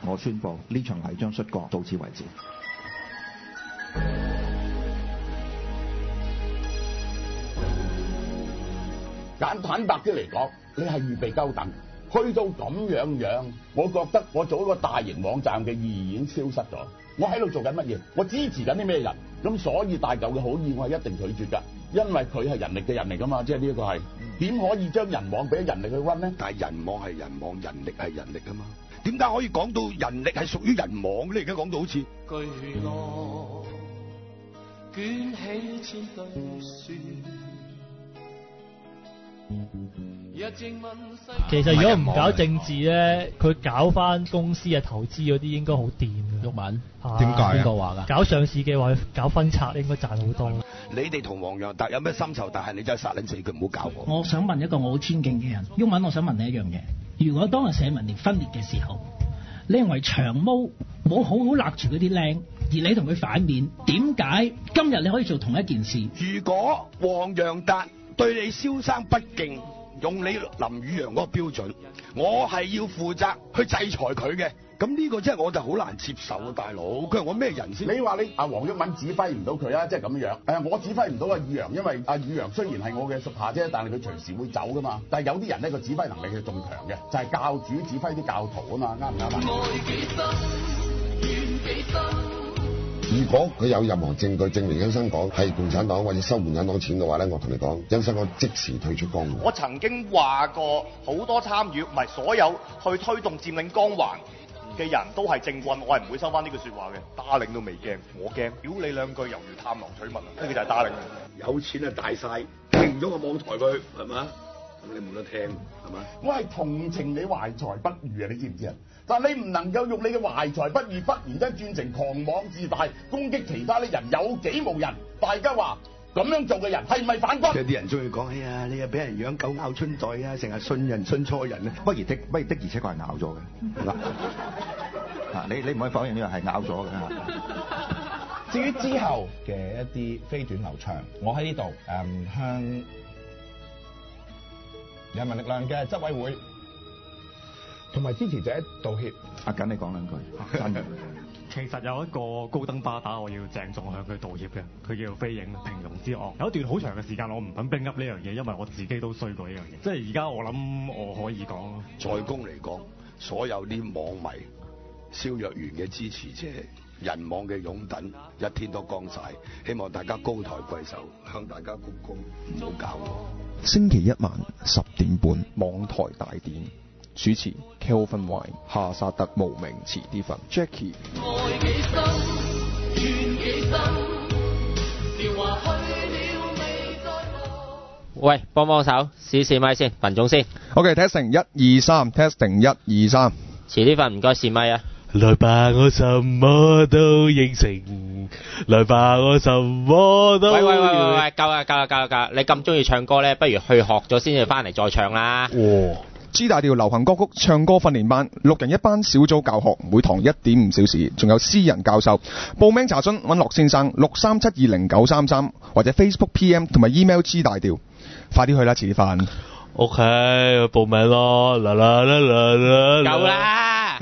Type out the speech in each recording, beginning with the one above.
我宣布呢場泥漿摔角到此為止。 簡坦白啲嚟講，你係預備鳩等，去到咁樣，我覺得我做一個大型網站嘅意義已經消失咗。我喺度做緊乜嘢？我支持緊啲咩人？咁所以大嚿嘅好意我係一定拒絕㗎，因為佢係人力嘅人嚟㗎嘛，即係呢一個係點可以將人網俾人力去溫呢？ 但係人網係人網，人力係人力啊嘛，點解可以講到人力係屬於人網咧？而家講到好似巨浪捲起千堆雪。 其實如果唔搞政治咧，佢搞翻公司嘅投資嗰啲應該好掂嘅。 毓民點解邊個話㗎？ 搞上市嘅話，搞分拆應該賺好多。 你哋同黃洋達有咩深仇？但係你真係殺撚死佢，唔好搞我。 我想問一個我好尊敬嘅人，毓民，我想問你一樣嘢：如果當日社民連分裂嘅時候，你認為長毛冇好好勒住嗰啲靚，而你同佢反面，點解今日你可以做同一件事？ 如果黃洋達對你蕭生不敬，用你林宇陽嗰個標準，我係要負責去制裁佢嘅。咁呢個真係我就好難接受啊，大佬！佢係我咩人先？ 你話你黃毓民指揮唔到佢啊，即係咁樣。我指揮唔到阿宇陽，因為阿宇陽雖然係我嘅屬下啫，但係佢隨時會走噶嘛。但係有啲人咧，個指揮能力係仲強嘅，就係教主指揮啲教徒啊嘛，啱唔啱啊？ 如果佢有任何證據證明殷生港係共產黨或者收共產黨錢嘅話咧，我同你講，殷生港即時退出江湖。 我曾經話過，好多參與唔係所有去推動佔領江環嘅人都係政棍，我係唔會收翻呢句説話嘅。打領都未驚，我驚。屌你兩句猶如探囊取物啊！呢個就係打領。 有錢啊大晒，停咗個網台佢係嘛？咁你冇得聽係嘛？ 我係同情你懷才不遇啊！你知唔知啊？但係你唔能夠用你嘅懷才不遇，忽然間轉成狂妄自大，攻擊其他啲人有幾無人？大家話咁樣做嘅人係咪反骨？ 有啲人中意講，哎呀，你又俾人養狗咬春袋啊，成日信人信錯人啊！ 不如的而且確係咬咗嘅。嗱，你唔可以否認呢個係咬咗嘅。 至於之後嘅一啲飛短流長，我喺呢度向人民力量嘅執委會同埋支持者道歉。 阿緊你講兩句。真嘅。 其實有一個高登巴打，我要鄭重向佢道歉嘅，佢叫做飛影平庸之惡。有一段好長嘅時間，我唔肯 bring up 呢樣嘢，因為我自己都衰過呢樣嘢。即係而家我諗我可以講咯。 在公嚟講，所有啲網迷、蕭若元嘅支持者、人網嘅擁躉，一天都光晒。希望大家高抬貴手，向大家鞠躬，唔好搞我。 星期一晚10點半，網台大典。主持 Kelvin Y、夏薩特無名遲啲瞓 Jackie。 喂，幫手試咪先，群眾先。 OK，testing 1 2 3，testing 1 2 3。 遲啲瞓唔該試咪啊。 來吧，我什麼都應承。來吧，我什麼都。喂， 夠啦！你咁中意唱歌咧，不如去學咗先至翻嚟再唱啦。 哇！G 大調流行歌曲唱歌訓練班，6人一班小組教學，每堂1.5小時，仲有私人教授。報名查詢揾樂先生63720933或者 Facebook PM 同埋 email G 大調，快啲去啦，遲啲瞓。 OK，報名咯，啦。 夠啦！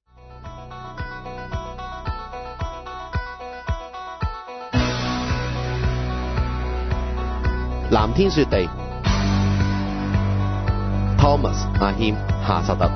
藍天雪地。Thomas 阿謙夏薩特。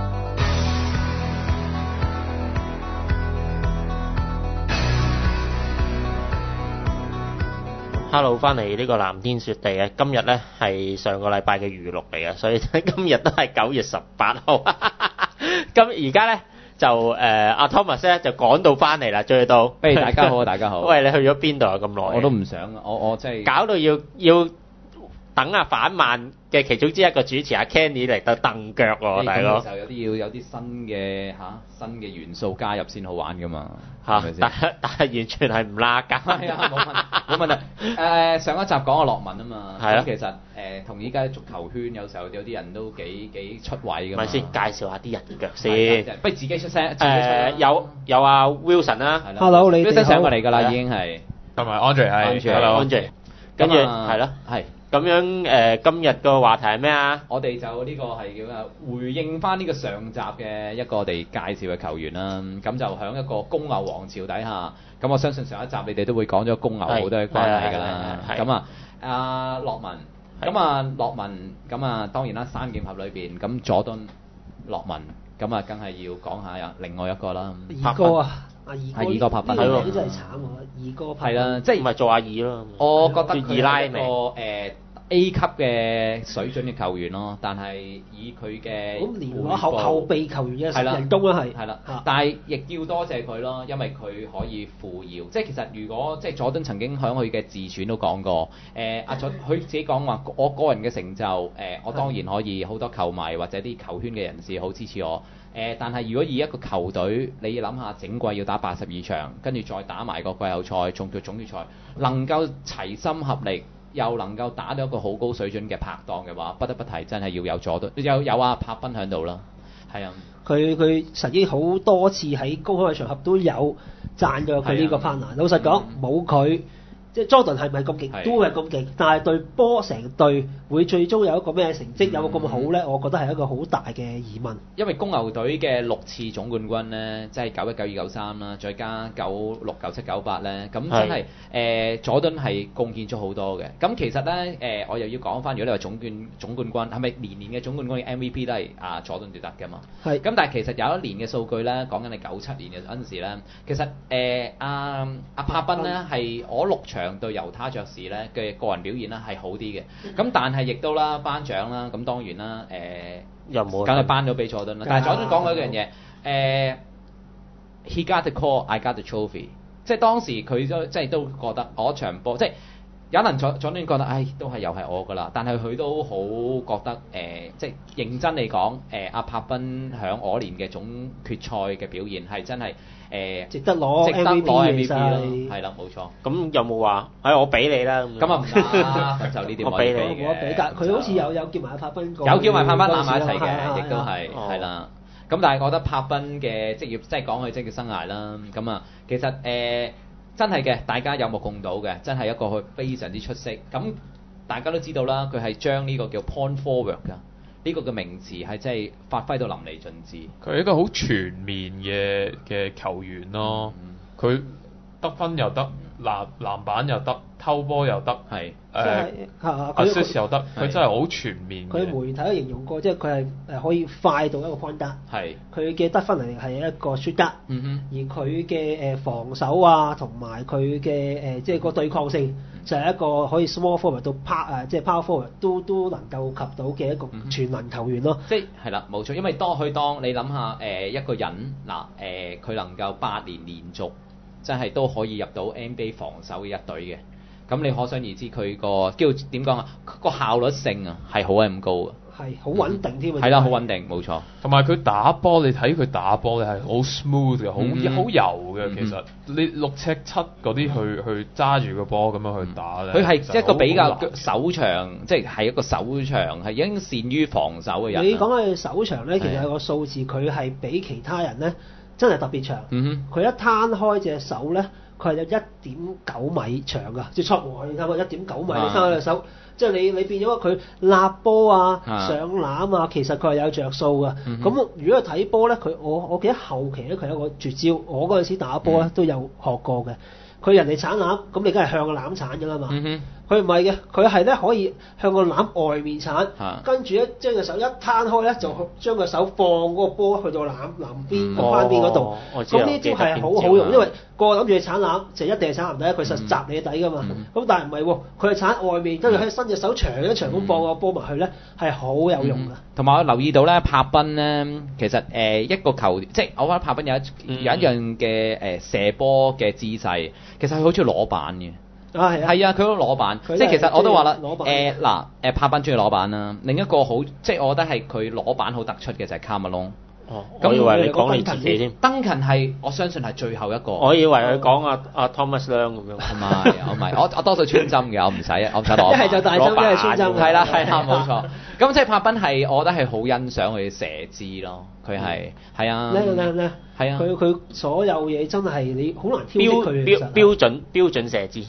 Hello， 翻嚟呢個藍天雪地啊！今日咧係上個禮拜嘅預錄嚟啊，所以今日都係9月18號。咁而家咧就阿 Thomas 咧就趕到翻嚟啦，追到。 喂，大家好，大家好。 喂，你去咗邊度啊？咁耐？ 我都唔想，我真係搞到要等阿反慢嘅其中之一個主持阿 Kenny 嚟到蹬腳喎，大佬。 就有啲新嘅元素加入先好玩噶嘛， 係咪先？但係完全係唔拉架。 係啊，冇問題。上一集講個樂文啊嘛，咁其實同依家足球圈有時候有啲人都幾出位噶嘛。咪先介紹下啲人腳先， 不如自己出聲。 有阿 Wilson 啦 ，Hello 你哋好。Wilson 上過嚟㗎啦，已經係。 同埋 Andre 係 ，Hello Andre。跟住係咯， 係咁樣今日個話題係咩啊？ 我哋就呢個係叫啊回應翻呢個上集嘅一個我哋介紹嘅球員啦。咁就喺一個公牛王朝底下，咁我相信上一集你哋都會講咗公牛好多嘅關係㗎啦。咁啊，阿洛文，咁啊洛文，咁啊當然啦，三劍俠裏邊咁佐敦、洛文，咁啊梗係要講下另外一個啦。 二哥啊！ 係二哥柏賓， 呢個真係慘喎！二哥柏賓係啦，即係唔係做阿二咯？ 我覺得佢係一個A 級嘅水準嘅球員咯，但係以佢嘅咁連攞後備球員嘅人工啦係啦，但係亦要多謝佢咯，因為佢可以扶搖。即係其實如果即係佐敦曾經喺佢嘅自傳都講過，阿佐佢自己講話，我個人嘅成就，我當然可以好多球迷或者啲球圈嘅人士好支持我。但係如果以一個球隊，你要諗下整季要打82場，跟住再打埋個季後賽，仲叫總決賽，能夠齊心合力，又能夠打到一個好高水準嘅拍檔嘅話，不得不提真係要有佐敦，有阿柏賓喺度啦，係啊。 佢曾經好多次喺公開嘅場合都有讚咗佢呢個 partner。老實講，冇佢。即係 Jordan 係咪咁勁？都係咁勁，但係對波成隊會最終有一個咩成績，有冇咁好咧？我覺得係一個好大嘅疑問。 因為公牛隊嘅6次總冠軍咧，即係91、92、93啦，再加96、97、98咧，咁真係佐敦係貢獻咗好多嘅。咁其實咧我又要講翻，如果你話總冠軍係咪年嘅總冠軍嘅 MVP 都係佐敦奪得㗎嘛？係。咁但係其實有一年嘅數據咧，講緊係97年嘅嗰陣時咧，其實阿柏賓咧係我6場對猶他爵士咧嘅個人表現咧係好啲嘅，咁但係亦都啦頒獎啦，咁當然啦又冇， 梗係頒咗俾佐敦啦。但係佐敦講過一樣嘢，He got the call, I got the trophy， 即係當時佢都覺得嗰場波即係有人佐敦覺得，都係又係我㗎啦，但係佢都好覺得即係認真嚟講，阿柏賓響我年嘅總決賽嘅表現係真係。 值得攞 MVP 啦，係啦，冇錯。 咁有冇話我俾你啦？ 咁啊唔得，就呢啲我俾你嘅。我俾，但佢好似有叫埋柏賓有叫埋柏賓攬埋一齊嘅，亦都係啦。咁但係我覺得柏賓嘅職業，即係講佢職業生涯啦。咁啊，其實真係嘅，大家有目共睹嘅，真係一個佢非常之出色。咁大家都知道啦，佢係將呢個叫 point forward 㗎。呢個嘅名詞係真係發揮到淋漓盡致。 佢係一個好全面嘅球員咯。佢得分又得，籃板又得，偷波又得，係assist 又得。佢真係好全面。 佢媒體都形容過，即係佢係可以快到一個 point guard。係。佢嘅得分能力係一個 shoot guard。而佢嘅防守啊，同埋佢嘅即係個對抗性。就係一個可以 small forward 到即係 power forward 都能夠及到嘅一個全能球員咯。 即係啦，冇錯，因為當你諗下一個人佢能夠8年連續，真係都可以入到 NBA 防守嘅一隊嘅。咁你可想而知佢個叫點講啊？個效率性啊係好咁高啊！ 係好穩定添啊！ 係啦，好穩定，冇錯。 同埋佢打波，你睇佢打波咧係好 smooth 嘅，好柔嘅。其實你6尺7嗰啲去揸住個波咁樣去打咧， 佢係一個比較手長，即係一個手長係已經善於防守嘅人。 你講嘅手長咧，其實有個數字，佢係比其他人咧真係特別長。佢一攤開隻手咧，佢係有1.9米長㗎，即係出外你睇下1.9米，你攤開隻手。即係你變咗佢立波啊、上籃啊，其實佢係有着數㗎。咁如果睇波咧，我記得後期咧佢有一個絕招，我嗰陣時打波咧都有學過嘅。佢人哋鏟籃，咁你梗係向個籃鏟㗎啦嘛。佢唔係嘅，佢係咧可以向個籃外面鏟，跟住咧將隻手一攤開咧，就將個手放嗰個波去到籃邊個翻邊嗰度。咁呢招係好好用，因為個諗住你鏟籃就一定係鏟籃底，佢實砸你底㗎嘛。咁但係唔係喎，佢係鏟外面，跟住喺伸隻手長一長咁放個波埋去咧，係好有用㗎。 同埋我留意到咧，柏賓咧，其實一個球，即係我覺得柏賓有一樣嘅射波嘅姿勢，其實佢好似攞板嘅。係啊，佢都攞板，即係其實我都話啦，柏賓中意攞板啦。另一個好，即係我覺得係佢攞板好突出嘅就係卡馬龍。 我以為你講你自己添。 登勤係我相信係最後一個。 我以為佢講阿 Thomas Young 咁樣。 唔係，我多數穿針嘅，我唔使攞。 一係就大針，一係穿針。 係啦，冇錯。咁即係柏賓係，我覺得係好欣賞佢射姿咯。佢係啊。 叻。係啊。佢所有嘢真係你好難挑剔佢。 標準射姿。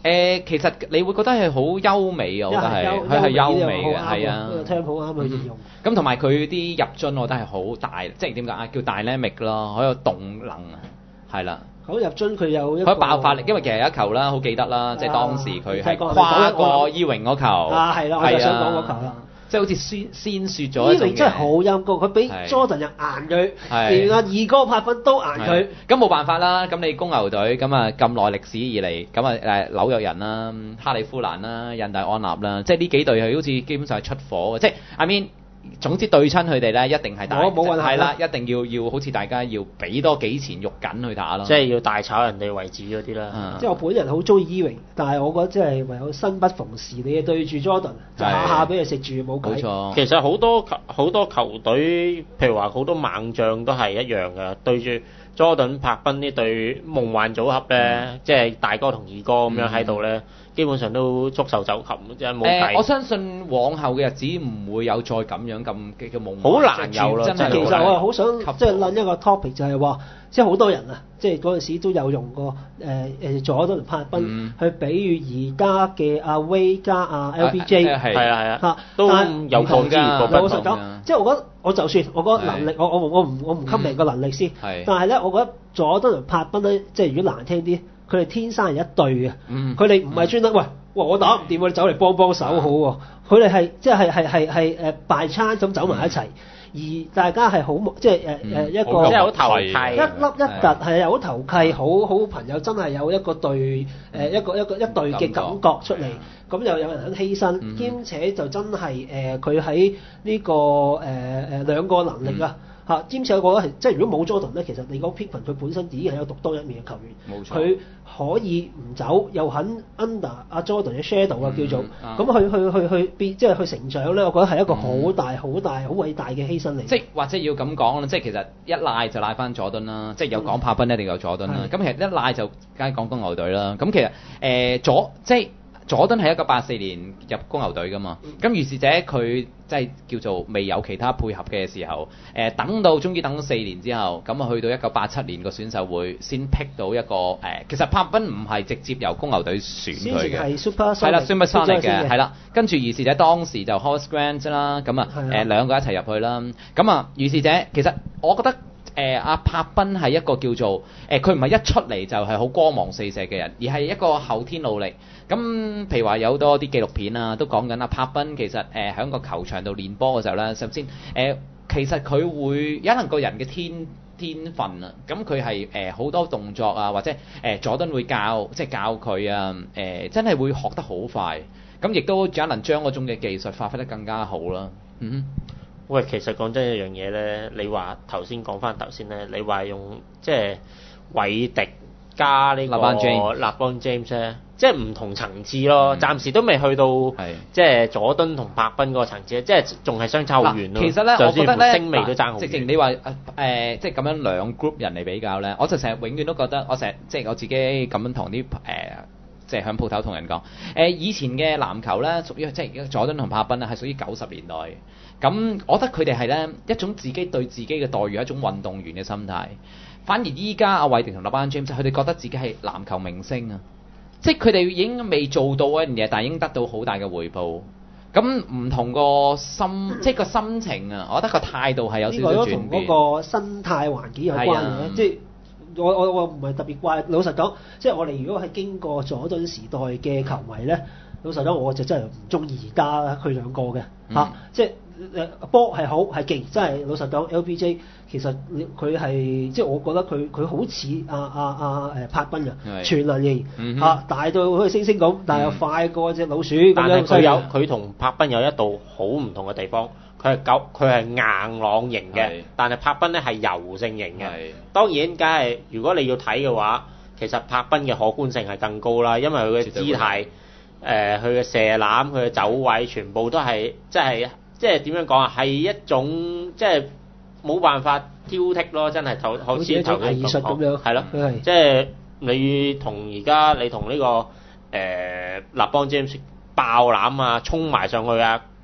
其實你會覺得係好優美啊，我覺得係，佢係優美嘅，係啊， 聽好啱去形容。 咁同埋佢啲入樽，我覺得係好大，即係點解啊？叫 dynamic 咯，好有動能啊，係啦。 好入樽佢有一個爆發力，因為其實有一球啦，好記得啦，即係當時佢係跨過伊榮嗰球。 係啦，我就想講嗰球啦。 即係好似鮮雪咗一種嘅。伊榮真係好陰功，佢俾 Jordan 又硬佢，連阿二哥柏賓都硬佢。 咁冇辦法啦，咁你公牛隊咁啊咁耐歷史以嚟，咁啊紐約人啦、哈利夫蘭啦、印第安納啦，即係呢幾隊係好似基本上係出火嘅，即係 I mean。總之對親佢哋咧，一定係大係啦，一定要好似大家要俾多幾錢肉緊去打咯， 即係要大炒人哋為主嗰啲啦。 即係我本人好中意伊榮，但係我覺得即係唯有生不逢時，你對住 Jordan 就下下俾佢食住冇計。冇錯， 其實好多球隊，譬如話好多猛將都係一樣嘅，對住 Jordan 柏賓呢對夢幻組合咧，即係大哥同二哥咁樣喺度咧。基本上都束手就擒，即係冇計。 我相信往後嘅日子唔會有再咁樣咁嘅夢。 好難有啦， 真係。其實我係好想即係諗一個 topic， 就係話，即係好多人啊，即係嗰陣時都有用過佐敦柏賓去比喻而家嘅阿威加阿 LBJ。 係啊嚇，都有講㗎。 老實講，即係我覺得我就算我覺得能力，我唔給明個能力先。但係咧，我覺得佐敦同柏賓咧，即係如果難聽啲。佢哋天生係一對嘅，佢哋唔係專登喂，我打唔掂，你走嚟幫手好喎。佢哋係即係by chance咁走埋一齊，而大家係好即係一個即係好投契， 一粒一突係好投契，好朋友，真係有一個對一對嘅感覺出嚟。咁又有人肯犧牲，兼且就真係佢喺呢個兩個能力啊。兼且我覺得係，即係如果冇 Jordan 咧，其實你講 Pippen 佢本身已經係有獨當一面嘅球員，佢可以唔走，又肯 under 阿 Jordan 嘅 shadow 啊叫做，咁去變，即係去成長咧，我覺得係一個好大、好偉大嘅犧牲嚟。 即係或者要咁講啦，即係其實一賴就賴翻佐敦啦，即係有講柏賓一定有佐敦啦。咁其實一賴就梗係講公牛隊啦。咁其實即係。佐敦係1984年入公牛隊噶嘛，咁於是者佢即係叫做未有其他配合嘅時候，終於等咗4年之後，咁啊去到1987年個選秀會先 pick 到一個其實柏賓唔係直接由公牛隊選佢嘅，係啦 Supersonic 嘅，係啦，跟住於是者當時就 Horace Grant 啦，咁啊兩個一齊入去啦，咁啊於是者其實我覺得。阿柏賓係一個叫做佢唔係一出嚟就係好光芒四射嘅人，而係一個後天努力。咁譬如話有多啲紀錄片啊，都講緊阿柏賓其實喺個球場度練波嘅時候咧，首先其實佢會有一個人嘅天分啊。咁佢係好多動作啊，或者佐敦會教佢啊，真係會學得好快。咁亦都有能將嗰種嘅技術發揮得更加好啦。 喂，其實講真一樣嘢咧，你話頭先講翻頭先咧，你話用即係韋迪加呢個LeBron James 咧，即係唔同層次咯。暫時都未去到即係佐敦同柏賓嗰個層次，即係仲係相差好遠咯。 其實咧，我覺得咧， 聲味都爭好遠。 直情你話即係咁樣兩 group 人嚟比較咧，我就成日永遠都覺得，即係我自己咁樣同啲即係響鋪頭同人講，以前嘅籃球咧，屬於即係佐敦同柏賓咧，係屬於90年代。咁我覺得佢哋係咧一種自己對自己嘅待遇，一種運動員嘅心態。反而依家阿韋迪同LeBron James，佢哋覺得自己係籃球明星啊，即係佢哋已經未做到一樣嘢，但係已經得到好大嘅回報。咁唔同個心，即係個心情啊，我覺得個態度係有少少轉變。 同嗰個生態環境有關嘅，即係。我唔係特別怪，老實講，即係我哋如果係經過佐敦時代嘅球迷咧，老實講我就真係唔中意而家佢兩個嘅嚇，即係波係好係勁，真係老實講 LBJ 其實佢係即係我覺得佢好似柏賓啊，全能型嚇，大到好似猩猩咁，但係又快過隻老鼠咁樣。 但係佢同柏賓有一度好唔同嘅地方。佢係硬朗型嘅，但係柏賓咧係柔性型嘅。當然，梗係如果你要睇嘅話，其實柏賓嘅可觀性係更高啦，因為佢嘅姿態、佢嘅射籃、佢嘅走位，全部都係即係點樣講啊？係一種即係冇辦法挑剔咯，真係好似一種藝術咁樣。係咯，即係你同呢個LeBron James 爆籃啊，衝埋上去啊！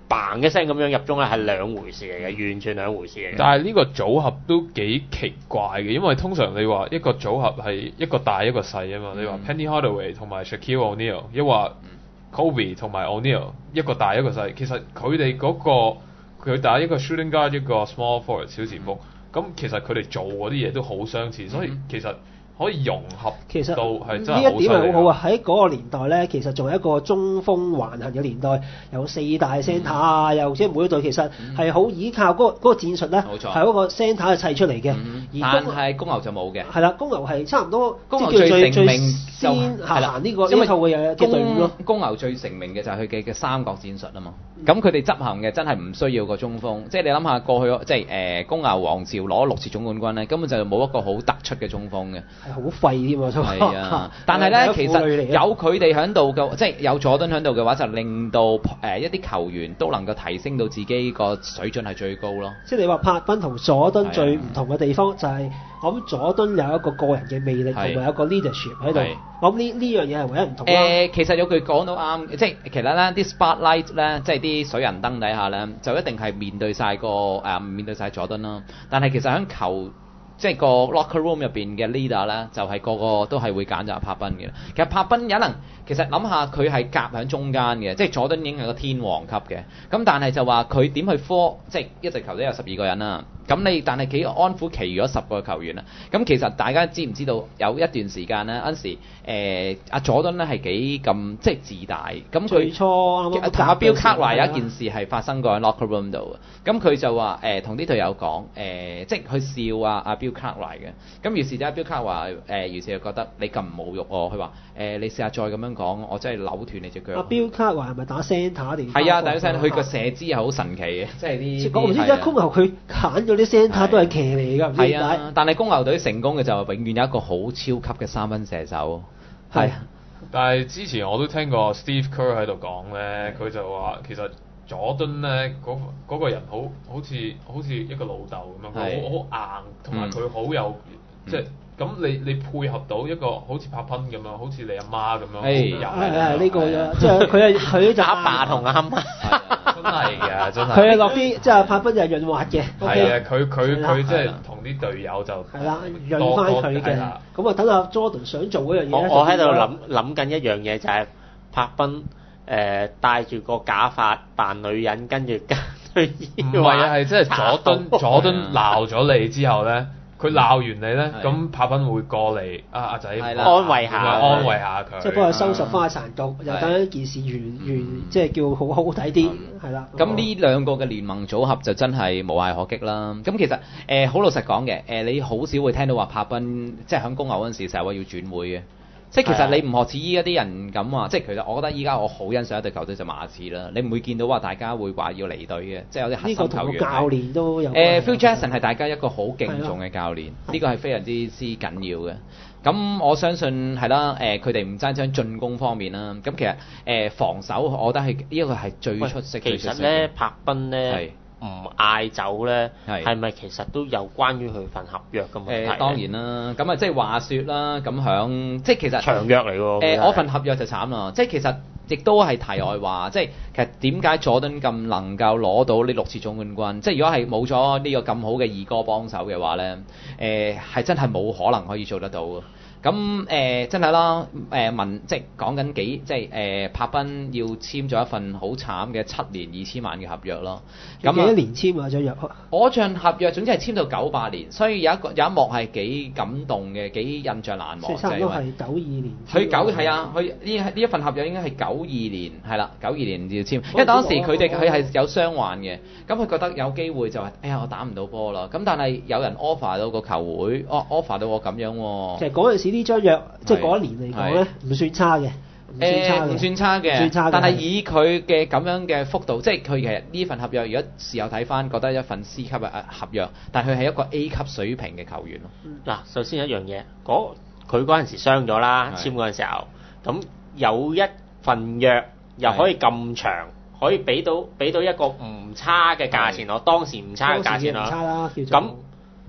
嘭一聲咁樣入中咧，係兩回事嚟嘅，完全兩回事嚟嘅。 但係呢個組合都幾奇怪嘅，因為通常你話一個組合係一個大一個細啊嘛，你話 Penny Hardaway 同埋 Shaquille O'Neal， 亦話 Kobe 同埋 O'Neal 一個大一個細，其實佢哋嗰個佢打一個 shooting guard 一個 small forward 小前鋒，咁其實佢哋做嗰啲嘢都好相似，所以其實可以融合到係真係好犀利。呢一點係好好啊！喺嗰個年代咧，其實仲係一個中鋒橫行嘅年代，有4大 centre 啊，又即係每一隊其實係好依靠嗰個戰術咧，係嗰個 centre 砌出嚟嘅。但係公牛就冇嘅。係啦，公牛係差唔多公牛最成名先行呢個套嘅隊伍咯。公牛最成名嘅就係佢嘅三角戰術啊嘛。咁佢哋執行嘅真係唔需要個中鋒，即係你諗下過去即係公牛王朝攞6次總冠軍咧，根本就冇一個好突出嘅中鋒嘅。好廢添喎，係啊！但係咧，其實有佢哋喺度嘅，即係有佐敦喺度嘅話，就令到一啲球員都能夠提升到自己個水準係最高咯。即係你話柏賓同佐敦最唔同嘅地方就係，我諗佐敦有一個個人嘅魅力同埋有個 leadership 喺度。我諗呢樣嘢係唯一唔同。其實有句講到啱，即係其實咧啲 spotlight 咧，即係啲水人燈底下咧，就一定係面對晒佐敦啦。但係其實喺球即係個 locker room 入邊嘅 leader 咧，就係個個都係會揀就係柏賓嘅。其實柏賓有能，其實諗下佢係夾喺中間嘅，即係佐敦已經係個天王級嘅。咁但係就話佢點去即係一隊球隊有12個人啦。咁但係幾安撫其餘嗰10個球員啊？咁其實大家知唔知道有一段時間咧，嗰陣時阿佐敦咧係幾咁即係自大。咁佢同阿 Bill Cartwright 有一件事係發生過喺 locker room 度嘅。咁佢就話同啲隊友講即係佢笑阿 Bill Cartwright 嘅。咁於是就阿 Bill Cartwright 於是就覺得你咁侮辱我，佢話你試下再咁樣講，我真係扭斷你隻腳。阿 Bill Cartwright 係咪打 centre 定？係啊，打 centre。佢個射姿係好神奇嘅，即係啲。我唔知點解公牛佢揀咗啲 centre 都係騎嚟㗎，唔知點解。但係公牛隊成功嘅就係永遠有一個好超級嘅三分射手。係。但係之前我都聽過 Steve Kerr 喺度講咧，佢就話其實佐敦咧嗰個人好似一個老豆咁樣，佢好硬，同埋佢好有即係。咁你配合到一個好似柏賓咁樣，好似你阿媽咁樣，係呢個啫，即係佢就阿爸同阿媽，真係㗎，真係。佢係落啲即係柏賓就係潤滑嘅。係啊，佢即係同啲隊友就係啦，潤翻佢嘅。咁啊，等阿 Jordan 想做嗰樣嘢。我喺度諗緊一樣嘢，就係柏賓戴住個假髮扮女人，跟住唔係啊，係即係佐敦鬧咗你之後咧。佢鬧完你咧，咁柏賓會過嚟阿仔安慰下佢，即係幫佢收拾翻殘局，又等一件事完，即係叫好睇啲，係啦。咁呢兩個嘅聯盟組合就真係無懈可擊啦。咁其實好老實講嘅，你好少會聽到話柏賓即係響公牛嗰陣時成日話要轉會嘅。即係其實你唔學似依家啲人咁話，即係其實我覺得依家我好欣賞一隊球隊就馬刺啦。你唔會見到話大家會話要離隊嘅，即係有啲核心球員。呢個同教練都有。Phil Jackson 係大家一個好敬重嘅教練，呢個係非常之緊要嘅。咁我相信係啦，佢哋唔單止喺進攻方面啦，咁其實防守我覺得係呢個係最出色。其實咧，柏賓咧。唔嗌走咧，係咪其實都有關於佢份合約嘅問題？當然啦，咁啊即係話説啦，咁響即係其實長約嚟喎。我份合約就慘啦，即係其實亦都係題外話，即係其實點解佐敦咁能夠攞到呢6次總冠軍？即係如果係冇咗呢個咁好嘅二哥幫手嘅話咧，係真係冇可能可以做得到嘅。咁真係啦，即係講緊即係柏賓要簽咗一份好慘嘅7年2000萬嘅合約咯。咁幾多年簽啊？張約？我張合約總之係簽到98年，所以有一幕係幾感動嘅，幾印象難忘。差唔多係92年。佢係啊，佢呢一份合約應該係92年，係啦，92年要簽。因為當時佢係有傷患嘅，咁佢覺得有機會就係，哎呀我打唔到波啦。咁但係有人 offer 到個球會，offer 到我咁樣喎。其實嗰陣時呢張約即係嗰一年嚟講咧，唔算差嘅。唔算差嘅，但係以佢嘅咁樣嘅幅度，即係佢其實呢份合約，如果事後睇翻，覺得一份 C 級嘅合約，但係佢係一個 A 級水平嘅球員咯。嗱，首先一樣嘢，佢嗰陣時傷咗啦，簽嗰陣時候，咁有一份約又可以咁長，可以俾到一個唔差嘅價錢，我當時唔差嘅價錢啦。咁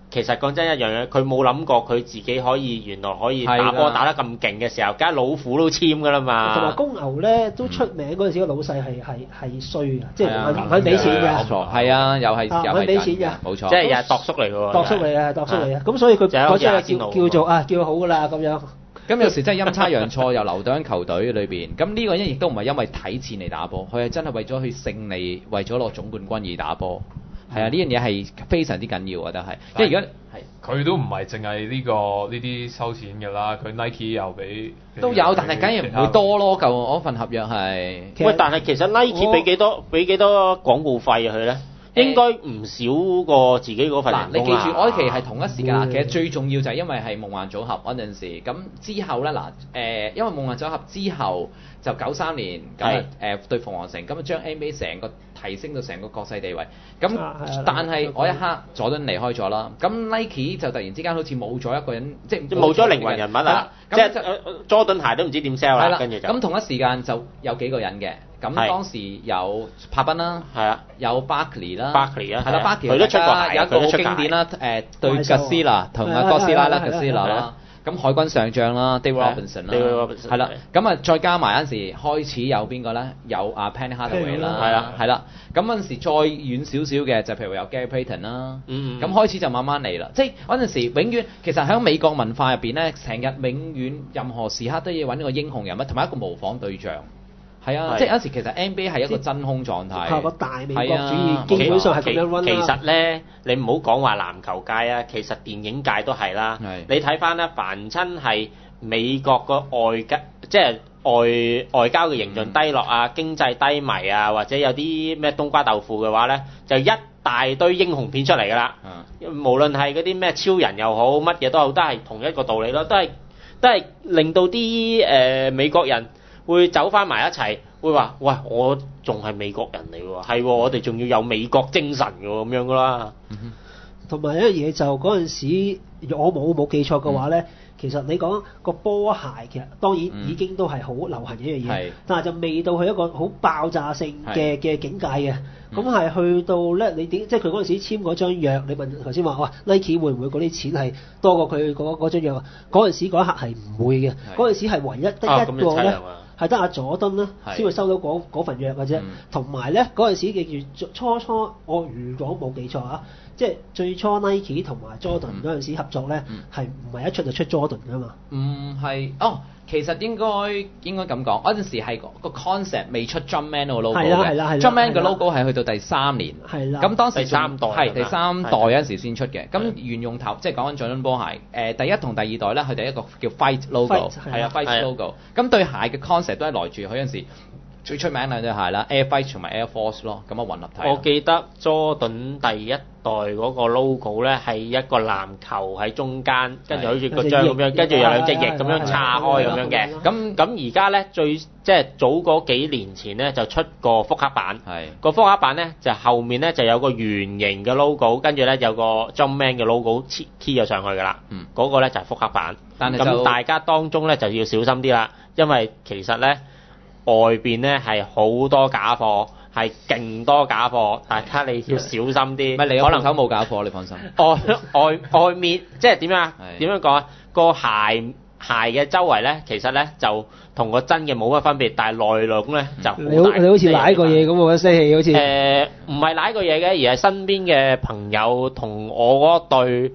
其實講真一樣嘢，佢冇諗過佢自己原來可以打波打得咁勁嘅時候，梗係老虎都簽㗎啦嘛。 同埋公牛咧都出名嗰陣時，個老細係衰嘅，即係唔肯俾錢嘅。 冇錯，係啊，又係俾錢嘅， 冇錯。 即係又係度叔嚟㗎喎。 度叔嚟嘅，咁所以佢嗰陣叫做叫好㗎啦咁樣。 咁有時真係陰差陽錯又留到喺球隊裏邊，咁呢個亦都唔係因為睇錢嚟打波，佢係真係為咗去勝利，為咗攞總冠軍而打波。係啊，呢樣嘢係非常之緊要啊，都係。因為而家佢都唔係淨係呢啲收錢㗎啦，佢 Nike 又俾都有，但係梗係唔會多咯。舊嗰份合約係。 喂，但係其實 Nike 俾幾多廣告費佢咧？應該唔少過自己嗰份人工。 嗱，你記住，我哋其實係同一時間。其實最重要就係因為係夢幻組合嗰陣時，咁之後咧因為夢幻組合之後就93年咁對鳳凰城，咁將 NBA 成個提升到成個國際地位。咁但係我一刻佐敦離開咗啦，咁 Nike 就突然之間好似冇咗一個人，即係冇咗靈魂人物啦。即係佐敦鞋都唔知點 sell 啦，跟住就。 咁同一時間就有幾個人嘅。咁當時有柏賓啦，有 Barkley 啦，係啦 Barkley 佢都出過鞋， 有一個好經典啦，對格斯拿同阿哥斯拉啦，格斯拿啦，咁海軍上將啦 David Robinson 啦，係啦，咁啊再加埋嗰陣時開始有邊個咧？有阿 Penny Hardaway 啦，係啦，咁嗰陣時再遠少少嘅就譬如有 Gary Payton 啦，咁開始就慢慢嚟啦，即係嗰陣時永遠其實喺美國文化入邊咧，成日永遠任何時刻都要揾一個英雄人物同埋一個模仿對象。係啊，即係有時其實 NBA 係一個真空狀態， 靠個大美國主義，基本上係咁樣 run 啦。 其實咧，你唔好講話籃球界啊，其實電影界都係啦。你睇翻咧，凡親係美國個外交，即係外交嘅形象低落啊，經濟低迷啊，或者有啲咩冬瓜豆腐嘅話咧，就一大堆英雄片出嚟㗎啦。無論係嗰啲咩超人又好，乜嘢都好，都係同一個道理咯，都係令到啲美國人會走翻埋一齊，會話：喂，我仲係美國人嚟喎，係喎，我哋仲要有美國精神嘅喎，咁樣噶啦。 同埋一樣嘢就嗰陣時，我冇記錯嘅話咧，其實你講個波鞋其實當然已經都係好流行嘅一樣嘢，但係就未到去一個好爆炸性嘅境界嘅。咁係去到咧，你點即係佢嗰陣時簽嗰張約，你問頭先話哇 Nike 會唔會嗰啲錢係多過佢嗰張約？嗰陣時嗰一刻係唔會嘅，嗰陣時係唯一得一個咧。係得阿佐敦啦，先會收到嗰份約嘅啫。同埋咧，嗰陣時記住初，我如果冇記錯啊，即係最初 Nike 同埋 Jordan 嗰陣時合作咧，係唔係一出就出 Jordan 㗎嘛？唔係其實應該咁講，嗰陣時係個 concept 未出 Jumpman 個 logo 嘅。Jumpman 個 logo 係去到第3年。係啦。咁當時第三代嗰陣時先出嘅。咁沿用頭即係講緊佐敦波鞋。第一同第二代咧，佢哋一個叫 Fight logo， 係啊 Fight logo。咁對鞋嘅 concept 都係來自佢嗰陣時最出名兩對鞋啦 ，Air Fight 同埋 Air Force 咯，咁啊混合體。 我記得 Jordan 第一代嗰個 logo 咧係一個籃球喺中間，跟住好似個章咁樣，跟住有兩隻翼咁樣叉開咁樣嘅。咁而家咧即係早嗰幾年前咧就出個複刻版，個複刻版咧就後面咧就有個圓形嘅 logo， 跟住咧有個 Jumpman 嘅 logo key 咗上去㗎啦。嗰個咧就係複刻版。咁大家當中咧就要小心啲啦，因為其實咧外邊咧係好多假貨，係勁多假貨，大家你要小心啲。 唔係你可能手冇假貨，你放心。 外面即係點啊？點樣講啊？個鞋嘅周圍咧，其實咧就同個真嘅冇乜分別，但係內籠咧就好大。 你好似舐過嘢咁喎，聲氣好似。 唔係舐過嘢嘅，而係身邊嘅朋友同我嗰對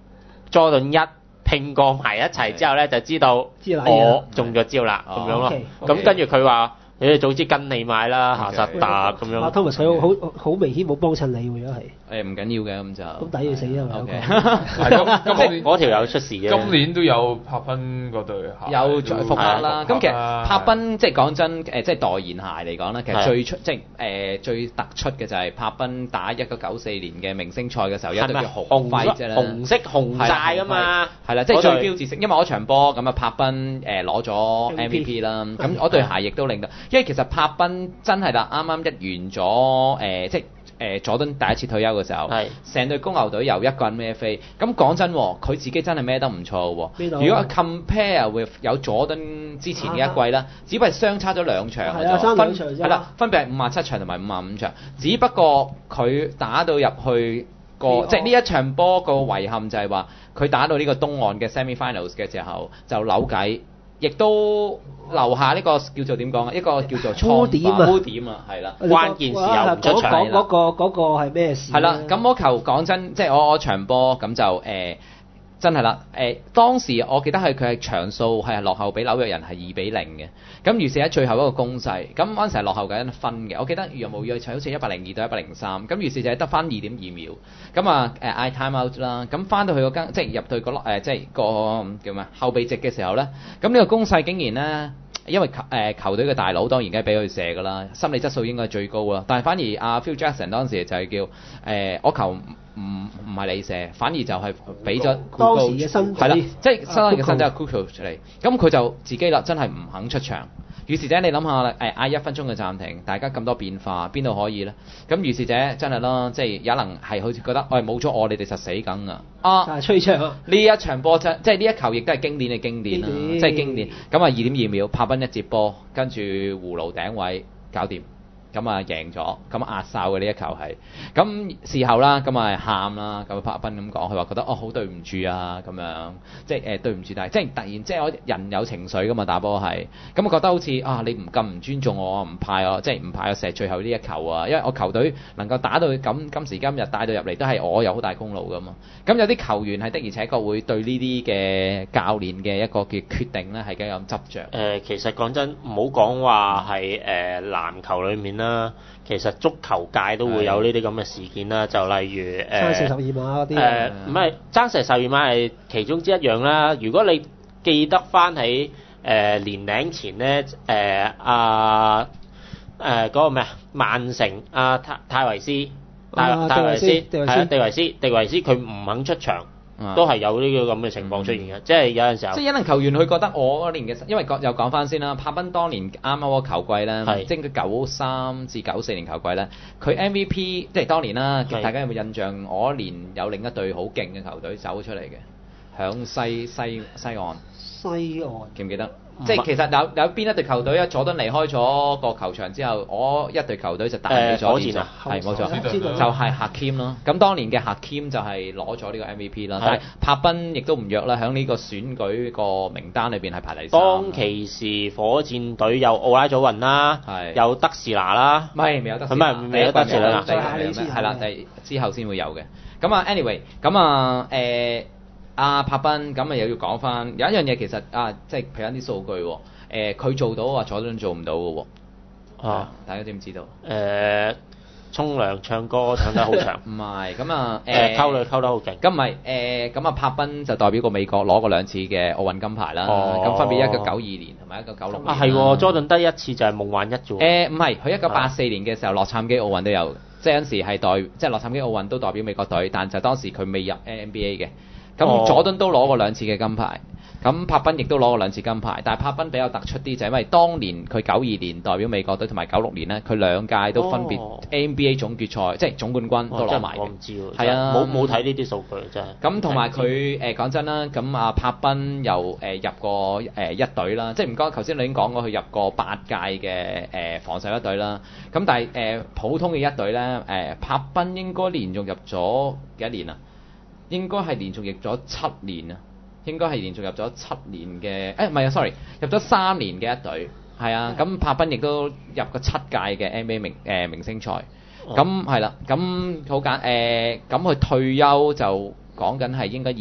Jordan 1拼過埋一齊之後咧，就知道我中咗招啦，咁樣咯。咁跟住佢話：你早知跟你買啦，下實達咁樣。 Thomas 佢好明顯冇幫襯你喎，如果係。 唔緊要嘅咁就。 咁抵要死啊！ 咁嗰條友出事嘅。 今年都有柏賓嗰對鞋。 有再復刻啦。咁其實柏賓即係講真，即係代言鞋嚟講咧，其實最出即係最突出嘅就係柏賓打1994年嘅明星賽嘅時候，一對叫紅輝啫啦。 紅色紅曬㗎嘛。 係啦，即係最標誌性，因為嗰場波咁啊，柏賓攞咗 MVP 啦。咁嗰對鞋亦都令到，因為其實柏賓真係啦，啱啱一完咗即係。佐敦第一次退休嘅時候，成隊公牛隊由一個人孭飛。咁講真，佢自己真係孭得唔錯喎。如果 compare with 有佐敦之前嘅一季啦，只不過係相差咗2場嘅啫，分別係57場同埋55場。只不過佢打到入去即係呢一場波個遺憾就係話佢打到呢個東岸嘅 semi-finals 嘅時候就扭計，亦都留下呢個叫做點講啊？一個叫做污點啊，係啦，關鍵時候唔出場。 講嗰個係咩事？ 係啦，咁我球講真，即係我場波咁就真係啦，當時我記得佢係場數係落後俾紐約人係2-0嘅，咁於是喺最後一個攻勢，咁嗰陣時係落後緊1分嘅，我記得有冇約好似102到103，咁於是就係得翻2.2秒，咁啊嗌 time out 啦，咁翻到去個即係入到個即係個叫咩後備席嘅時候咧，咁呢個攻勢竟然咧。因為球隊嘅大佬當然梗係俾佢射㗎啦，心理質素應該係最高啦。但係反而阿 Phil Jackson 當時就係叫我球唔係你射，反而就係俾咗當時嘅身係啦，即係新嘅身體 Kukoc 出嚟，咁佢就自己啦，真係唔肯出場。於是者你諗下嗌1分鐘嘅暫停，大家咁多變化，邊度可以咧？咁於是者真係啦，即係有能係好似覺得冇咗我，你哋實死梗啊！ 吹槍啊！ 呢一場波即係呢一球亦都係經典嘅經典啦，即係經典。咁啊2.2秒，柏賓一接波，跟住葫蘆頂位搞掂。咁啊贏咗，咁壓哨嘅呢一球係，咁事後啦，咁啊喊啦，咁柏賓咁講，佢話覺得好對唔住啊，咁樣，即係對唔住，但係即係突然即係我人有情緒噶嘛，打波係，咁我覺得好似你唔咁唔尊重我，唔派我，即係唔派我射最後呢一球啊，因為我球隊能夠打到咁今時今日帶到入嚟，都係我有好大功勞噶嘛。咁有啲球員係的而且確會對呢啲嘅教練嘅一個嘅決定咧係幾咁執着。 其實講真，唔好講話係籃球裏面啦。其實足球界都會有呢啲咁嘅事件啦，就例如爭射12碼嗰啲， 唔係爭射12碼係其中之一樣啦。如果你記得翻喺年零前咧，嗰個咩啊，曼城泰維斯佢唔肯出場。都係有呢個咁嘅情況出現嘅，即係有陣時候。 即係有能球員佢覺得我嗰年嘅，因為又講翻先啦，柏賓當年啱啱嗰個球季咧，即係佢93至94年球季咧，佢 MVP 即係當年啦，大家有冇印象？我嗰年有另一隊好勁嘅球隊走出嚟嘅，響西岸。記唔記得？即係其實有邊一隊球隊佐敦離開咗個球場之後，我一隊球隊就帶起咗戰術，係冇錯，就係 Hakim 咯。咁當年嘅 Hakim 就係攞咗呢個 MVP 啦。但係柏賓亦都唔弱啦，喺呢個選舉個名單裏邊係排第3。 當其時火箭隊有奧拉祖雲啦，有德士拿啦， 未有德士拿，未有德士拿，係啦，之後先會有嘅。咁啊 anyway，咁啊柏賓咁又要講翻有一樣嘢，其實即係譬如啲數據佢做到佐敦做唔到嘅喎。大家知唔知道？ 沖涼唱歌唱得好長。 唔係咁啊溝女溝得好勁。 咁唔係咁柏賓就代表過美國攞過2次嘅奧運金牌啦。咁分別1992年同埋1996年。 係喎，佐敦得一次就係夢幻一啫喎。 唔係，佢1984年嘅時候洛杉磯奧運都有，即係嗰陣時係即係洛杉磯奧運都代表美國隊，但就當時佢未入 NBA 嘅。咁佐敦都攞過2次嘅金牌，咁柏賓亦都攞過2次金牌，但係柏賓比較突出啲就係因為當年佢92年代表美國隊同埋96年咧，佢2屆都分別 NBA 總決賽即係總冠軍都攞埋嘅。 我唔知喎， 係啊， 冇睇呢啲數據真係。 咁同埋佢講真啦，咁柏賓又入過一隊啦，即係唔該頭先你已經講過佢入過8屆嘅防守一隊啦。咁但係普通嘅一隊咧，柏賓應該連續入咗幾多年啊？應該係連續入咗7年啊！應該係連續入咗7年嘅，唔係啊 ，sorry， 入咗3年嘅一隊，係啊。咁柏賓亦都入過7屆嘅 NBA 明星賽，咁係啦。咁好咁佢退休就講緊係應該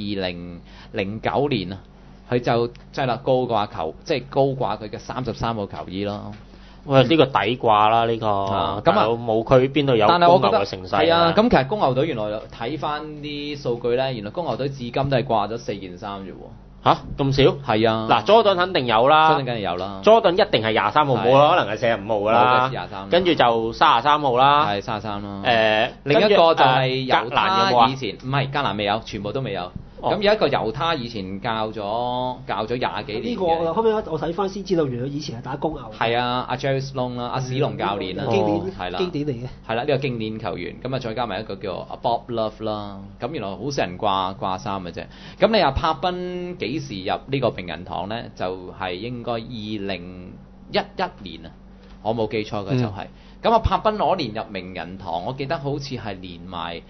2009年啊，佢就即係啦高掛佢嘅33號球衣咯。 喂，呢個抵掛啦，呢個咁冇佢邊度有公牛嘅成勢。 係啊，咁其實公牛隊原來睇翻啲數據咧，原來公牛隊至今都係掛咗4件衫啫喎。 嚇咁少？ 係啊。 嗱，Jordan肯定有啦。 Jordan 梗係有啦。 Jordan 一定係23號，冇可能係45號㗎啦。跟住就33號啦。 係33啦。另一個就係猶他以前，唔係加蘭未有，全部都未有。咁有一個猶他以前教咗20幾年。 呢個後尾我睇翻先知道，原來以前係打公牛。 係啊，阿 Jerry Sloan 啦，阿史龍教練啦，係啦， 經典嚟嘅。 係啦，呢個經典球員，咁啊再加埋一個叫阿 Bob Love 啦，咁原來好少人掛衫嘅啫。咁你話柏賓幾時入呢個名人堂咧？就係應該2011年啊，我冇記錯嘅就係。咁啊柏賓攞年入名人堂，我記得好似係連埋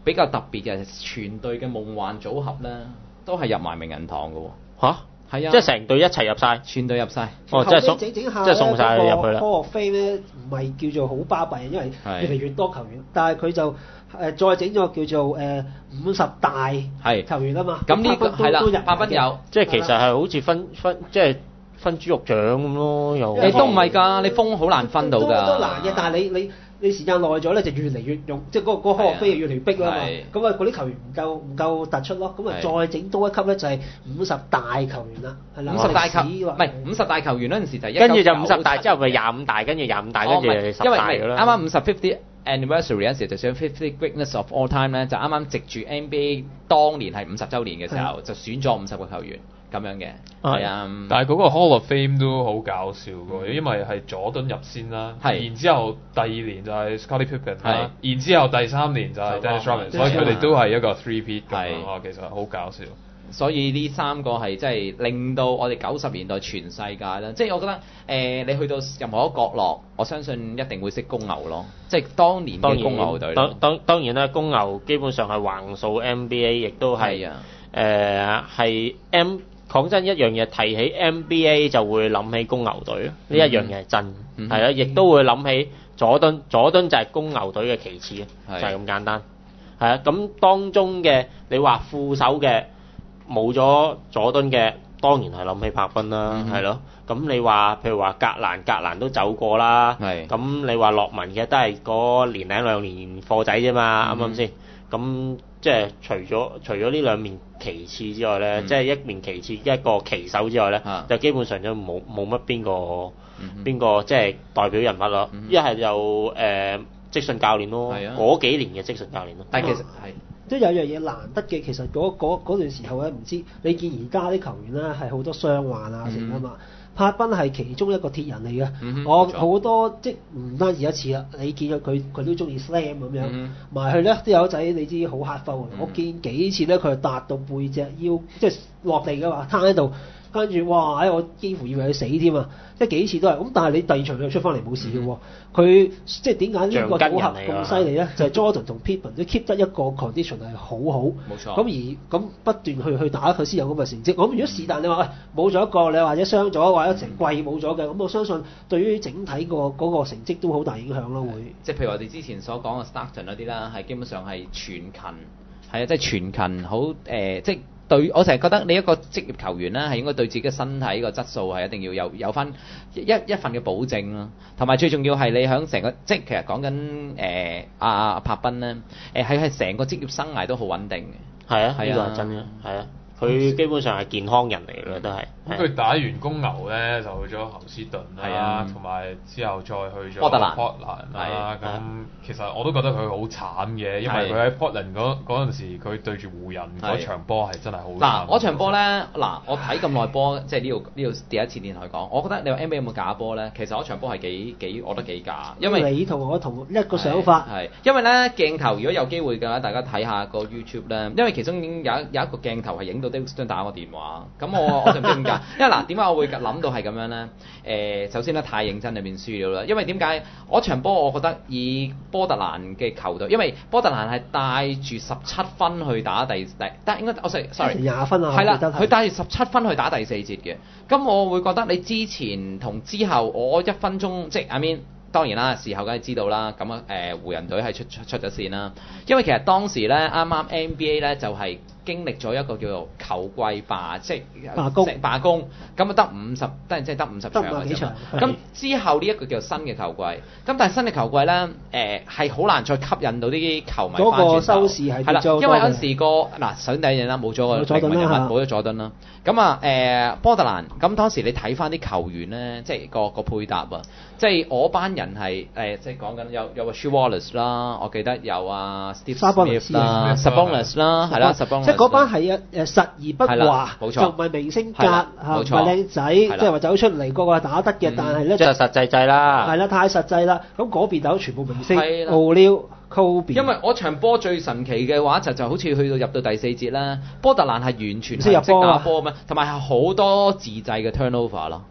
比較特別嘅全隊嘅夢幻組合咧，都係入埋名人堂嘅喎。 嚇？ 係啊， 即係成隊一齊入晒， 全隊入晒。 哦，即係送， 整下即係送晒入去啦。 Hall of Fame咧唔係叫做好巴閉，因為越嚟越多球員，但係佢就再整咗叫做50大球員啊嘛。 咁呢個係啦，柏賓有， 即係其實係好似分即係分豬肉獎咁咯，又你都唔係㗎，你封好難分到㗎。 都難嘅，但係你時間耐咗咧，就越嚟越用，即係嗰個Hall of Fame越嚟越逼啦嘛。咁啊，嗰啲球員唔夠突出咯。咁啊，再整多一級咧，就係50大球員啦，係啦。 50大球唔係50大球員嗰陣時就係跟住就50大之後咪25大，跟住25大，跟住10大㗎啦。 啱啱50 anniversary 嗰陣時就想50 greatness of all time 咧，就啱啱藉住 NBA 當年係50週年嘅時候，就選咗50個球員。咁樣嘅，係啊， 但係嗰個 Hall of Fame 都好搞笑嘅，因為係佐敦入先啦，然之後第二年就係 Scottie Pippen 啦，然之後第3年就係 Dennis Rodman，所以佢哋都係一個 three-peat 咁樣，其實好搞笑。 所以呢3個係真係令到我哋90年代全世界啦，即係我覺得你去到任何一個角落，我相信一定會識公牛咯，即係當年嘅公牛隊。 當然啦，公牛基本上係橫掃 NBA， 亦都係係講真一樣嘢，提起 NBA 就會諗起公牛隊，呢一樣嘢係真，係啦，亦都會諗起佐敦就係公牛隊嘅其次，就係咁簡單。係啊，咁當中嘅你話副手嘅冇咗佐敦嘅，當然係諗起柏賓啦，係咯。咁你話譬如話格蘭都走過啦，咁你話洛文嘅都係嗰年零兩年貨仔啫嘛，啱唔啱先？咁即係除咗呢兩面旗幟之外咧，即係一面旗幟一個旗手之外咧，就基本上都冇乜邊個即係代表人物咯。一係就積遜教練咯，嗰幾年嘅積遜教練咯。 但係其實係即係有樣嘢難得嘅，其實嗰段時候咧，唔知你見而家啲球員咧係好多傷患啊成啊嘛。柏賓係其中一個鐵人嚟嘅，我好多即唔單止一次啦，你見佢都中意 slam 咁樣，埋去咧啲友仔你知好黑腹，我見幾次咧佢係達到背脊腰，即係落地嘅話攤喺度，跟住哇我幾乎以為佢死添啊！即係幾次都係咁，但係你第二場佢出翻嚟冇事嘅喎，佢即係點解呢個組合咁犀利咧？就係 Jordan 同 Pippen 都 keep 得一個 condition 係好好，冇錯。咁不斷去打佢先有咁嘅成績。咁如果是但你話冇咗一個，你或者傷咗，或者成季冇咗嘅，咁我相信對於整體嗰個成績都好大影響咯，會。 即係譬如我哋之前所講嘅 Stockton 嗰啲啦，係基本上係全勤，係啊，即係全勤好即係。對，我成日覺得你一個職業球員咧，係應該對自己嘅身體個質素係一定要有翻一份嘅保證咯。同埋最重要係你響成個即係其實講緊阿柏賓咧，係成個職業生涯都好穩定嘅。 係啊，呢個係真嘅，係啊。佢基本上係健康人嚟嘅都係。 咁佢打完公牛咧，就去咗侯斯頓啦，同埋之後再去咗波特蘭啦。咁其實我都覺得佢好慘嘅，因為佢喺 Portland 嗰陣時，佢對住湖人嗰場波係真係好慘。 嗱，嗰場波咧，我睇咁耐波，即係呢度第一次電台講，我覺得你話 NBA 有冇假波咧？其實嗰場波係幾，我覺得幾假。因為你同我同一個想法。 係，因為咧鏡頭如果有機會嘅話，大家睇下個 YouTube 咧，因為其中已經有一個鏡頭係影到 David Stern 打個電話，咁我就唔知點解，因為嗱點解我會諗到係咁樣咧？首先咧太認真裏面輸了啦，因為點解嗰場波我覺得以波特蘭嘅球隊，因為波特蘭係帶住17分去打但應該我 sorry 20分啊， 係啦，佢帶住17分去打第4節嘅，咁我會覺得你之前同之後我1分鐘即係 I mean。當然啦，事後梗係知道啦。咁湖人隊係出咗線啦。因為其實當時咧，啱啱 NBA 咧就係經歷咗一個叫做球季即係罷工，咁啊得50，即係得50場嘅啫。咁之後呢一個叫新嘅球季，咁但係新嘅球季咧，係好難再吸引到啲球迷翻轉頭。 嗰個收視係啦， 因為嗰陣時首先第一樣啦，冇咗個名人物，冇咗佐敦啦。咁啊波特蘭，咁當時你睇翻啲球員咧，即係個配搭啊，即係我班人係即係講緊有個 Shea Wallace 啦，我記得有Steve Smith 啦 ，Sabonis 啦，係啦 ，Sabonis。 即係嗰班係實而不華， 冇錯， 就唔係明星格，唔係靚仔，即係話走出嚟個個係打得嘅，但係咧就實際啦， 係啦，太實際啦。咁嗰邊就全部明星，O'Neal、Kobe。 因為我場波最神奇嘅話就好似去到入到第4節啦，波特蘭係完全係唔識打波咩，同埋係好多自製嘅 turnover 咯。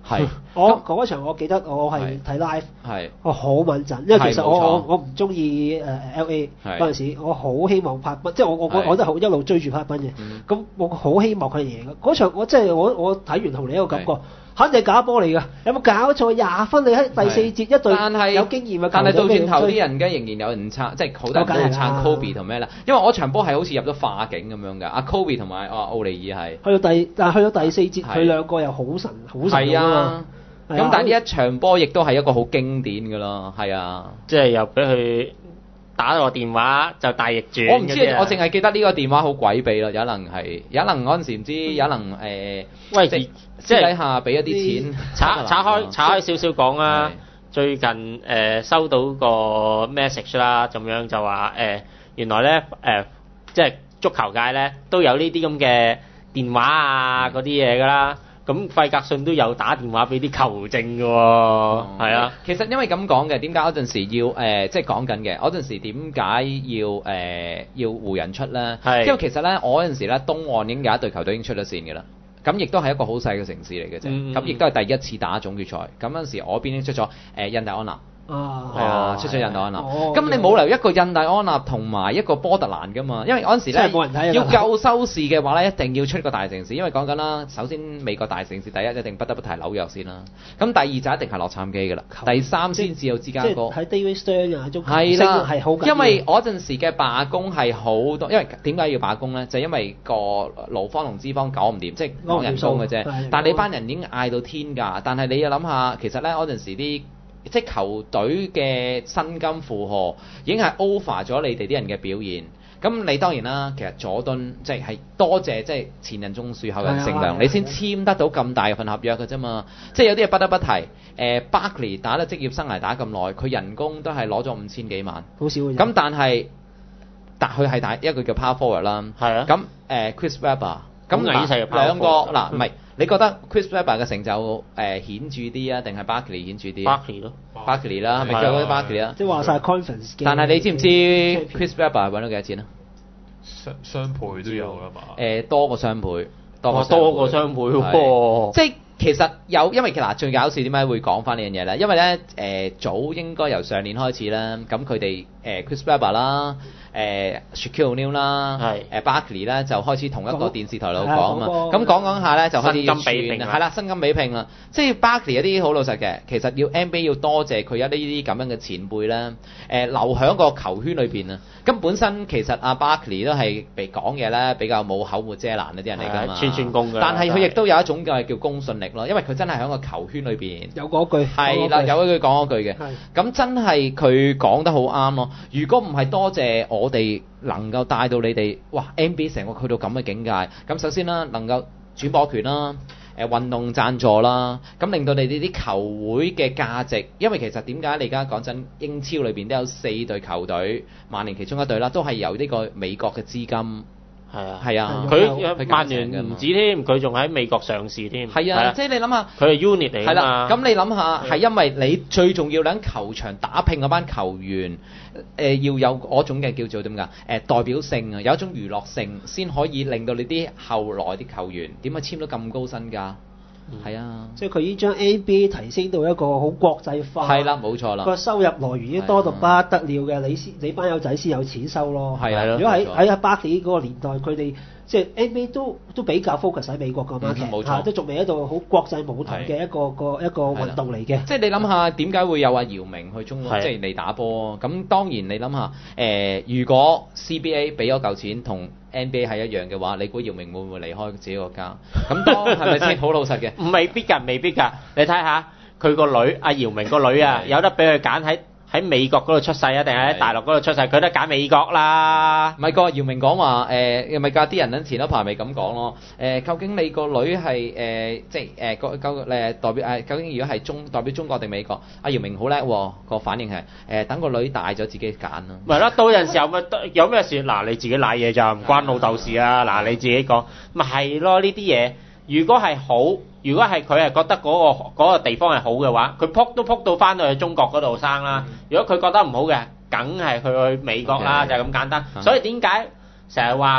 係我嗰場我記得我係睇 live， 我好穩陣，因為其實我唔中意LA 嗰陣時，我好希望柏賓，即係我都係一路追住柏賓嘅。咁我好希望佢贏嘅嗰場，我真係我睇完同你一個感覺。肯定係假波嚟㗎，有冇搞錯？20分你喺第4節一隊有經驗嘅球隊， 但係到轉頭啲人梗仍然有人撐，即係好多人都撐 Kobe 同咩啦。因為我場波係好似入咗化境咁樣㗎，阿 Kobe 同埋奧尼爾係。但係去到第4節，佢兩個又好神係啊！咁但係呢一場波亦都係一個好經典㗎咯，係啊， 即係又俾佢打個電話就大逆轉。 我唔知，我淨係記得呢個電話好詭秘咯，有可能嗰陣時唔知，有可能喂。 私底下俾一啲錢， 拆開少少講啊！最近收到個 message 啦，咁樣就話原來咧即係足球界咧都有呢啲咁嘅電話啊嗰啲嘢㗎啦。咁費格遜都有打電話俾啲球證㗎喎，係啊。 其實因為咁講嘅，點解嗰陣時要即係講緊嘅？嗰陣時點解要湖人出咧？因為其實咧，我嗰陣時咧東岸已經有一隊球隊已經出咗線㗎啦。咁亦都係一個好細嘅城市嚟嘅啫，咁亦都係第一次打總決賽。咁嗰陣時我邊已經出咗印第安納，係啊，出咗印第安納。咁你冇理由一個印第安納同埋一個波特蘭噶嘛？因為嗰陣時咧要夠收視嘅話咧，一定要出個大城市。因為講緊啦，首先美國大城市第一一定不得不提紐約先啦。咁第二就一定係洛杉磯㗎啦，第三先至有芝加哥。 喺 David Stern 眼中係啦， 係好緊要。 因為嗰陣時嘅罷工係好多，因為點解要罷工咧？就因為個勞方同資方搞唔掂，即係講人工嘅啫。但係你班人已經嗌到天價，但係你要諗下，其實咧嗰陣時啲即係球隊嘅薪金負荷已經係 over 咗你哋啲人嘅表現。咁你當然啦，其實佐敦即係多謝即係前人種樹後人乘涼，你先簽得到咁大嘅份合約嘅啫嘛。即係有啲嘢不得不提。Barkley 打得職業生涯打咁耐，佢人工都係攞咗5000幾萬， 好少嘅。 咁但佢係打一個叫 Power Forward 啦。係啊。咁Chris Webber 咁兩個嗱唔係。你覺得 Chris Webber 嘅成就顯著啲啊，定係 Barkley 顯著啲 ？Barkley 咯 ，Barkley 啦，係咪最好啲 Barkley 啦？ 即係話晒 conference 嘅。 但係你知唔知 Chris Webber 揾到幾多錢啊？ 雙倍都有㗎嘛？ 多過雙倍， 多過雙倍喎。 即係其實有，因為嗱最搞笑點解會講翻呢樣嘢咧？因為咧早應該由上年開始啦，咁佢哋Chris Webber 啦。Shaquille O'Neal 啦，Barkley 咧就開始同一個電視台度講啊嘛，咁講下咧就開始傳係啦，薪金比拼啦，即係 Barkley 有啲好老實嘅，其實要 NBA 要多謝佢有呢啲咁樣嘅前輩咧，留喺個球圈裏邊啊，咁本身其實阿 Barkley 都係被講嘢咧比較冇口沒遮攔嗰啲人嚟㗎嘛， 串工㗎， 但係佢亦都有一種叫公信力咯，因為佢真係喺個球圈裏邊有嗰句係啦，有一句講嗰句嘅，咁真係佢講得好啱咯，如果唔係多謝我哋能夠帶到你哋，哇 NBA 成個去到咁嘅境界，咁首先啦，能夠轉播權啦，運動贊助啦，咁令到你哋啲球會嘅價值，因為其實點解你而家講真，英超裏邊都有4隊球隊，曼聯其中一隊啦，都係由呢個美國嘅資金。係啊， 佢曼聯唔止添，佢仲喺美國上市添。 係啊，即係你諗下， 佢係 unit 嚟㗎嘛。係啦， 咁你諗下，係因為你最重要喺球場打拼嗰班球員，要有嗰種嘅叫做點㗎？代表性啊，有一種娛樂性，先可以令到你啲後來啲球員點解簽到咁高身價？係啊， 即係佢已經將 NBA 提升到一個好國際化。 係啦，冇錯啦。 個收入來源已經多到不得了嘅，你班友仔先有錢收咯。 係啊， 如果喺阿 Barkley 嗰個年代，佢哋即係 NBA 都比較 focus 喺美國個 market， 冇錯， 都仲未喺度好國際舞台嘅一個運動嚟嘅。 即係你諗下點解會有阿姚明去中國即係嚟打波？咁當然你諗下如果 CBA 俾咗嚿錢同 NBA 係一樣嘅話，你估姚明會唔會離開自己個家？咁當係咪先好老實嘅？ 未必㗎，未必㗎。你睇下佢個女阿姚明個女啊，有得俾佢揀喺美國嗰度出世啊，定係喺大陸嗰度出世？佢都揀美國啦。 唔係個姚明講話又咪㗎啲人咧前一排咪咁講咯。究竟你個女係即係代表究竟如果係代表中國定美國？阿姚明好叻喎，個反應係等個女大咗自己揀咯。 咪咯，到陣時候咪有咩事？嗱，你自己賴嘢咋，唔關老豆事啊！嗱，你自己講咪係咯，呢啲嘢如果係好。如果係佢係覺得嗰個地方係好嘅話，佢撲都撲到翻到去中國嗰度生啦。如果佢覺得唔好嘅，梗係去美國啦，就係咁簡單。所以點解成日話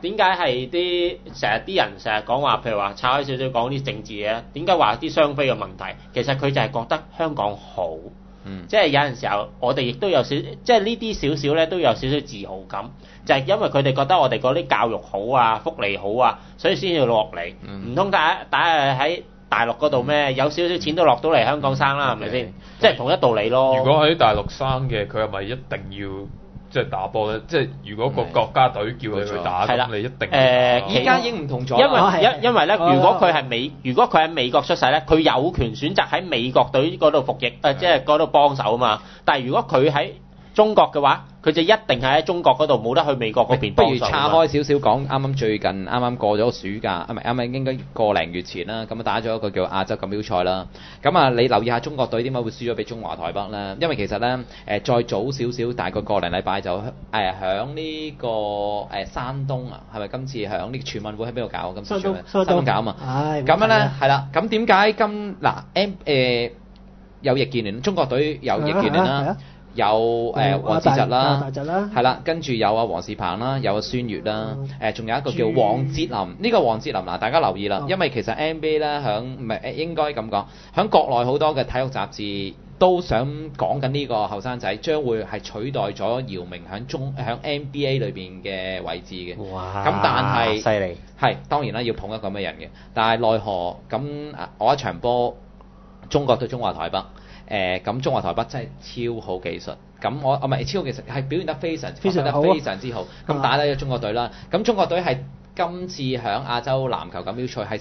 點解係啲人成日講話，譬如話拆開少少講啲政治嘢，點解話啲雙非嘅問題？其實佢就係覺得香港好，即係有陣時候我哋亦都有少，即係呢啲少少咧都有少少自豪感，就係因為佢哋覺得我哋嗰啲教育好啊、福利好啊，所以先要落嚟。唔通大家喺大陸嗰度咩？有少少錢都落到嚟香港生啦，係咪先？即係同一道理咯。 如果喺大陸生嘅，佢係咪一定要即係打波咧？即係如果個國家隊叫你去打，咁你一定而家已經唔同咗。 因為咧，如果佢喺美國出世咧，佢有權選擇喺美國隊嗰度服役，即係嗰度幫手啊嘛。但係如果佢喺中國嘅話，佢就一定係喺中國嗰度，冇得去美國嗰邊幫手。 不如岔開少少講，啱啱最近啱啱過咗暑假，唔係啱啱應該個零月前啦，咁啊打咗一個叫亞洲錦標賽啦。咁啊，你留意下中國隊點解會輸咗俾中華台北咧？因為其實咧再早少少，大概個零禮拜就響呢個山東啊，係咪今次響呢個全運會喺邊度搞？今次全運山東搞啊嘛。咁樣咧係啦，咁點解有易建聯，中國隊有易建聯啦。有黃志澤啦，係啦，跟住有黃士鵬啦，有孫悦啦，仲有一個叫黃哲林。呢個黃哲林嗱，大家留意啦，因為其實 NBA 咧唔係應該咁講，響國內好多嘅體育雜誌都想講緊呢個後生仔將會係取代咗姚明響 NBA 裏邊嘅位置嘅。哇！咁但係犀利係當然啦，要捧一個咁嘅人嘅，但係奈何咁我一場波中國對中華台北。咁中華台北真係超好技術，咁我唔係超好技術，係表現得非常之好，咁打低咗中國隊啦。咁中國隊係今次響亞洲籃球錦標賽係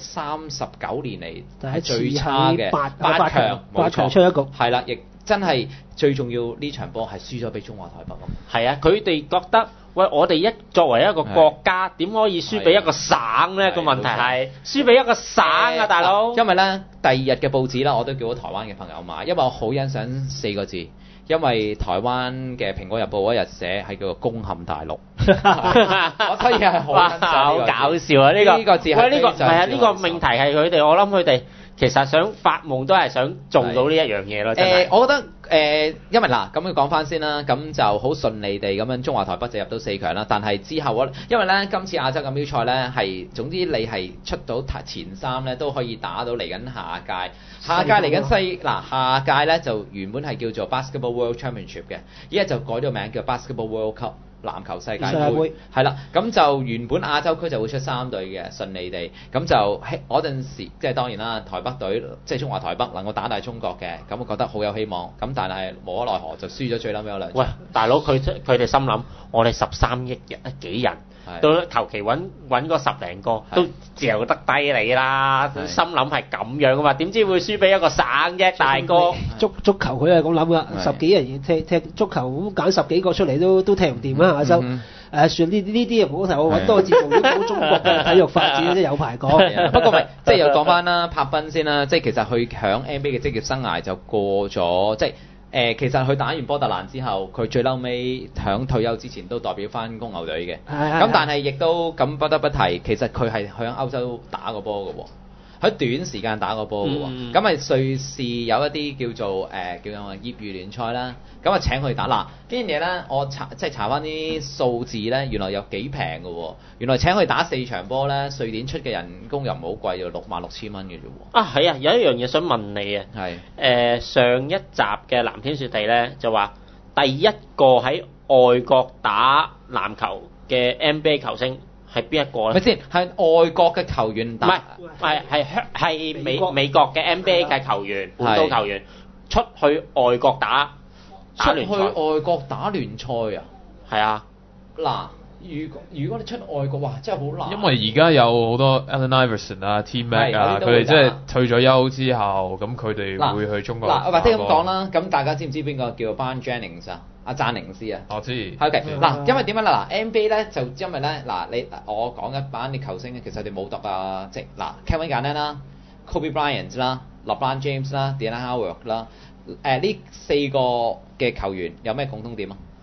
39年嚟係最差嘅八強出一局， 係啦，亦真係最重要呢場波係輸咗俾中華台北咁。 係啊，佢哋覺得喂，我哋作為一個國家點可以輸俾一個省咧？個問題係輸俾一個省啊，大佬。 因為咧第二日嘅報紙啦，我都叫咗台灣嘅朋友買，因為我好欣賞4個字，因為台灣嘅《蘋果日報》嗰日寫係叫做攻陷大陸，我所以係好搞笑啊！呢個字係呢個係啊，呢個命題係佢哋，我諗佢哋其實想發夢都係想做到呢一樣嘢咯。 我覺得因為嗱咁樣講翻先啦，咁就好順利地咁樣中華台北就入到4強啦。但係之後因為咧今次亞洲錦標賽咧係總之你係出到前3咧都可以打到嚟緊下屆嚟緊下屆咧就原本係叫做 Basketball World Championship 嘅，依家就改咗名叫 Basketball World Cup。籃球世界盃係啦，咁就原本亞洲區就會出3隊嘅，順利地咁就嗰陣時即係當然啦，台北隊即係中華台北能夠打大中國嘅，咁我覺得好有希望。咁但係無可奈何就輸咗最撚尾嗰2場。 喂，大佬佢哋心諗，我哋13億幾人，到求其揾個10零個都嚼得低你啦，心諗係咁樣噶嘛？點知會輸俾一個省啫，大哥？ 足球佢係咁諗噶，10幾人踢足球咁揀10幾個出嚟都踢唔掂啦。亞洲算呢啲唔好提，我揾多個節目都講中國嘅體育發展，即係有排講。 不過咪即係又講翻啦，柏斌先啦，即係其實佢響 NBA 嘅職業生涯就過咗，即係其實佢打完波特蘭之後，佢最嬲尾響退休之前都代表翻公牛隊嘅。咁但係亦都咁不得不提，其實佢係響歐洲打過波嘅喎。喺短時間打個波嘅喎，咁咪瑞士有一啲叫做叫做業餘聯賽啦，咁啊請佢打嗱，呢樣嘢咧我查翻啲數字咧，原來有幾平嘅喎，原來請佢打4場波咧，瑞典出嘅人工又唔好貴，就66,000蚊嘅啫喎。 啊係啊，有一樣嘢想問你啊，係上一集嘅藍天雪地咧就話第一個喺外國打籃球嘅 NBA 球星。係邊一個咧？ 咪先係外國嘅球員打， 唔係美國嘅 NBA 嘅球員，本土球員出去外國打聯賽。 出去外國打聯賽啊？ 係啊。 嗱，如果你出外國，哇，真係好難。 因為而家有好多 Allen Iverson 啊、T-Mac 啊，佢哋即係退咗休之後，咁佢哋會去中國。 或者咁講啦，咁大家知唔知邊個叫 Bron Jennings 啊？阿贊寧斯啊， 我知。 OK，嗱，因為點樣啦？嗱 NBA 咧就因為咧嗱，我講一班啲球星咧，其實佢哋冇讀啊，即嗱 Kevin Garnett 啦、Kobe Bryant 啦、LeBron James 啦、Dwight Howard 啦，呢4個嘅球員有咩共通點啊？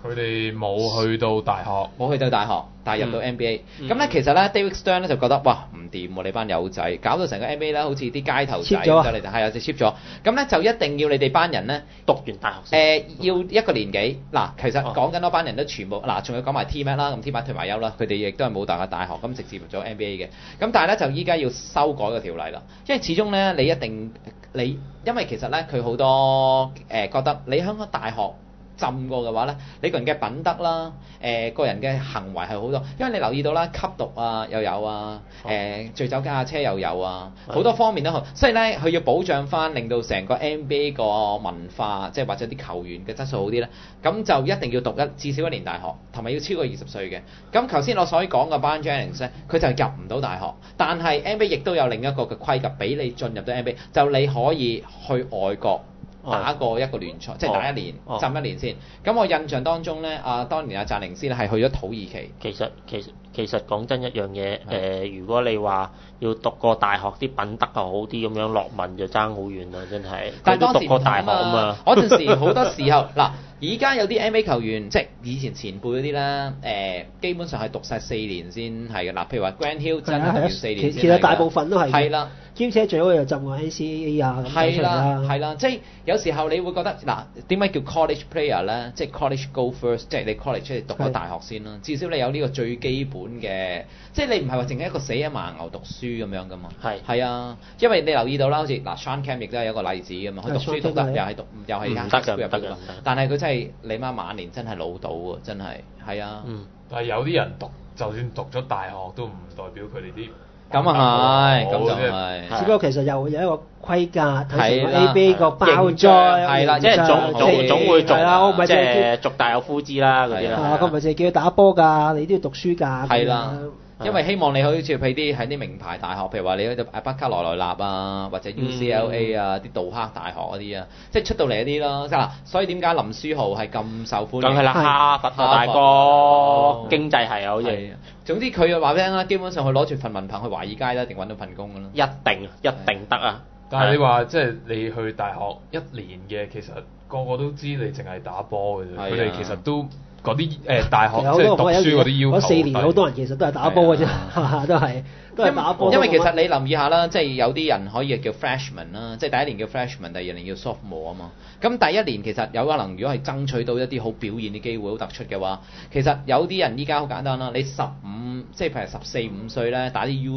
佢哋冇去到大學， 但係入到 NBA。咁咧其實咧 David Stern 咧就覺得哇唔掂喎，你班友仔搞到成個 NBA 咧好似啲街頭仔咁嚟，係啊就 cheap 咗。咁咧就一定要你哋班人咧讀完大學先。 要一個年紀嗱，其實講緊嗰班人都全部嗱，仲要講埋 T-Mac 啦，咁 T-Mac 退埋休啦，佢哋亦都係冇大學咁直接入咗 NBA 嘅。咁但係咧就依家要修改個條例啦，因為始終咧因為其實咧佢好多覺得你香港大學浸過嘅話咧，你個人嘅品德啦，個人嘅行為係好多，因為你留意到啦，吸毒啊又有啊，醉酒駕駛車又有啊，好多方面都好，所以咧佢要保障翻，令到成個 NBA 個文化，即係或者啲球員嘅質素好啲咧，咁就一定要讀至少1年大學，同埋要超過20歲嘅。咁頭先我所講嘅班 Jennings 咧，佢就入唔到大學，但係 NBA 亦都有另一個嘅規格俾你進入到 NBA，就你可以去外國打過一個聯賽，即係打1年，浸1年先。咁我印象當中咧，當年阿澤寧斯咧係去咗土耳其。 其實講真一樣嘢，如果你話要讀個大學啲品德又好啲咁樣，落文就爭好遠啦，真係。 但係當時讀過大學啊嘛， 嗰陣時好多時候嗱，而家有啲 NBA 球員，即係以前前輩嗰啲咧，基本上係讀晒4年先係嘅。嗱，譬如話 Grant Hill 真係要4年先。 其實大部分都係。係啦。 兼且最好又浸過 NCAA 啊咁樣係啦，即係有時候你會覺得嗱，點解叫 college player 咧？即係 college go first，即係你 college 出嚟讀咗大學先啦。至少你有呢個最基本嘅，即係你唔係話淨係一個死一盲牛讀書咁樣噶嘛。係啊，因為你留意到啦，好似嗱 Shawn Kemp 亦都係一個例子噶嘛。佢讀書讀得又係唔得㗎，但係佢真係你媽晚年真係老到喎，真係係啊。 但係有啲人就算讀咗大學都唔代表佢哋啲。 咁啊係，咁就係。 只不過其實又有一個規格，睇成 NBA 個包裝， 係啦，即係總會續，即係續大有夫之啦嗰啲啦。 佢唔係淨係叫佢打波㗎，你都要讀書㗎。 係啦。因為希望你好似譬如喺啲名牌大學，譬如話你喺北卡羅來納啊，或者 UCLA 啊，啲杜克大學嗰啲啊，即係出到嚟一啲咯。嗱，所以點解林書豪係咁受歡迎？ 梗係啦，哈佛大哥，經濟係好似。 總之佢話俾你聽啦，基本上佢攞住份文憑去華爾街啦，一定揾到份工㗎啦。 一定得啊！ 但係你話即係你去大學1年嘅，其實個個都知你淨係打波嘅啫。佢哋其實都。嗰啲大學即係讀書嗰啲要求， 嗰4年好多人其實都係打波嘅啫，都係打波。 因為其實你留意下啦，即係有啲人可以叫 freshman 啦，即係第1年叫 freshman，第2年叫 sophomore 啊嘛。咁第1年其實有可能如果係爭取到一啲好表現嘅機會，好突出嘅話，其實有啲人依家好簡單啦，你15即係譬如14、15歲咧打啲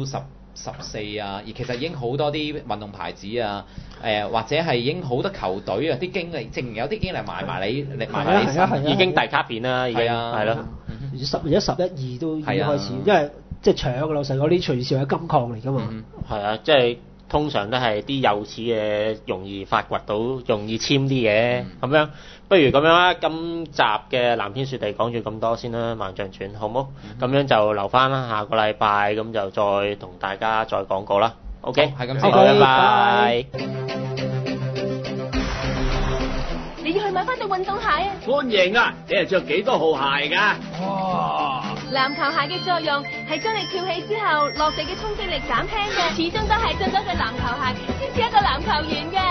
U14啊，而其實已經好多啲運動牌子啊，或者係已經好多球隊啊，啲經理淨有啲經理賣埋你， 已經遞卡片啦，已經係咯 ，10、11、12都已經開始，因為即係搶老實講，啲隨時係金礦嚟㗎嘛。 係啊，即係通常都係啲有錢嘅容易發掘到，容易簽啲嘅咁樣。不如咁樣啦，今集嘅藍天雪地講住咁多先啦，萬象傳好冇？咁樣就留翻啦，下個禮拜咁就再同大家再講過啦。OK， 係咁先，拜拜。 你要去買翻對運動鞋啊！ 歡迎啊！你係着幾多號鞋㗎？ 哇！籃球鞋嘅作用係將你跳起之後落地嘅衝擊力減輕嘅，始終都係着咗對籃球鞋先至一個籃球員嘅。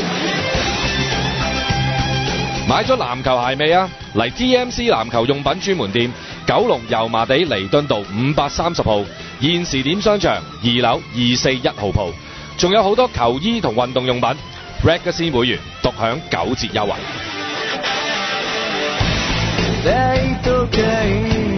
買咗籃球鞋未啊？嚟 TMC 籃球用品專門店，九龍油麻地彌敦道530號，現時點商場2樓241號鋪，仲有好多球衣同運動用品。Ragazine 會員獨享9折優惠。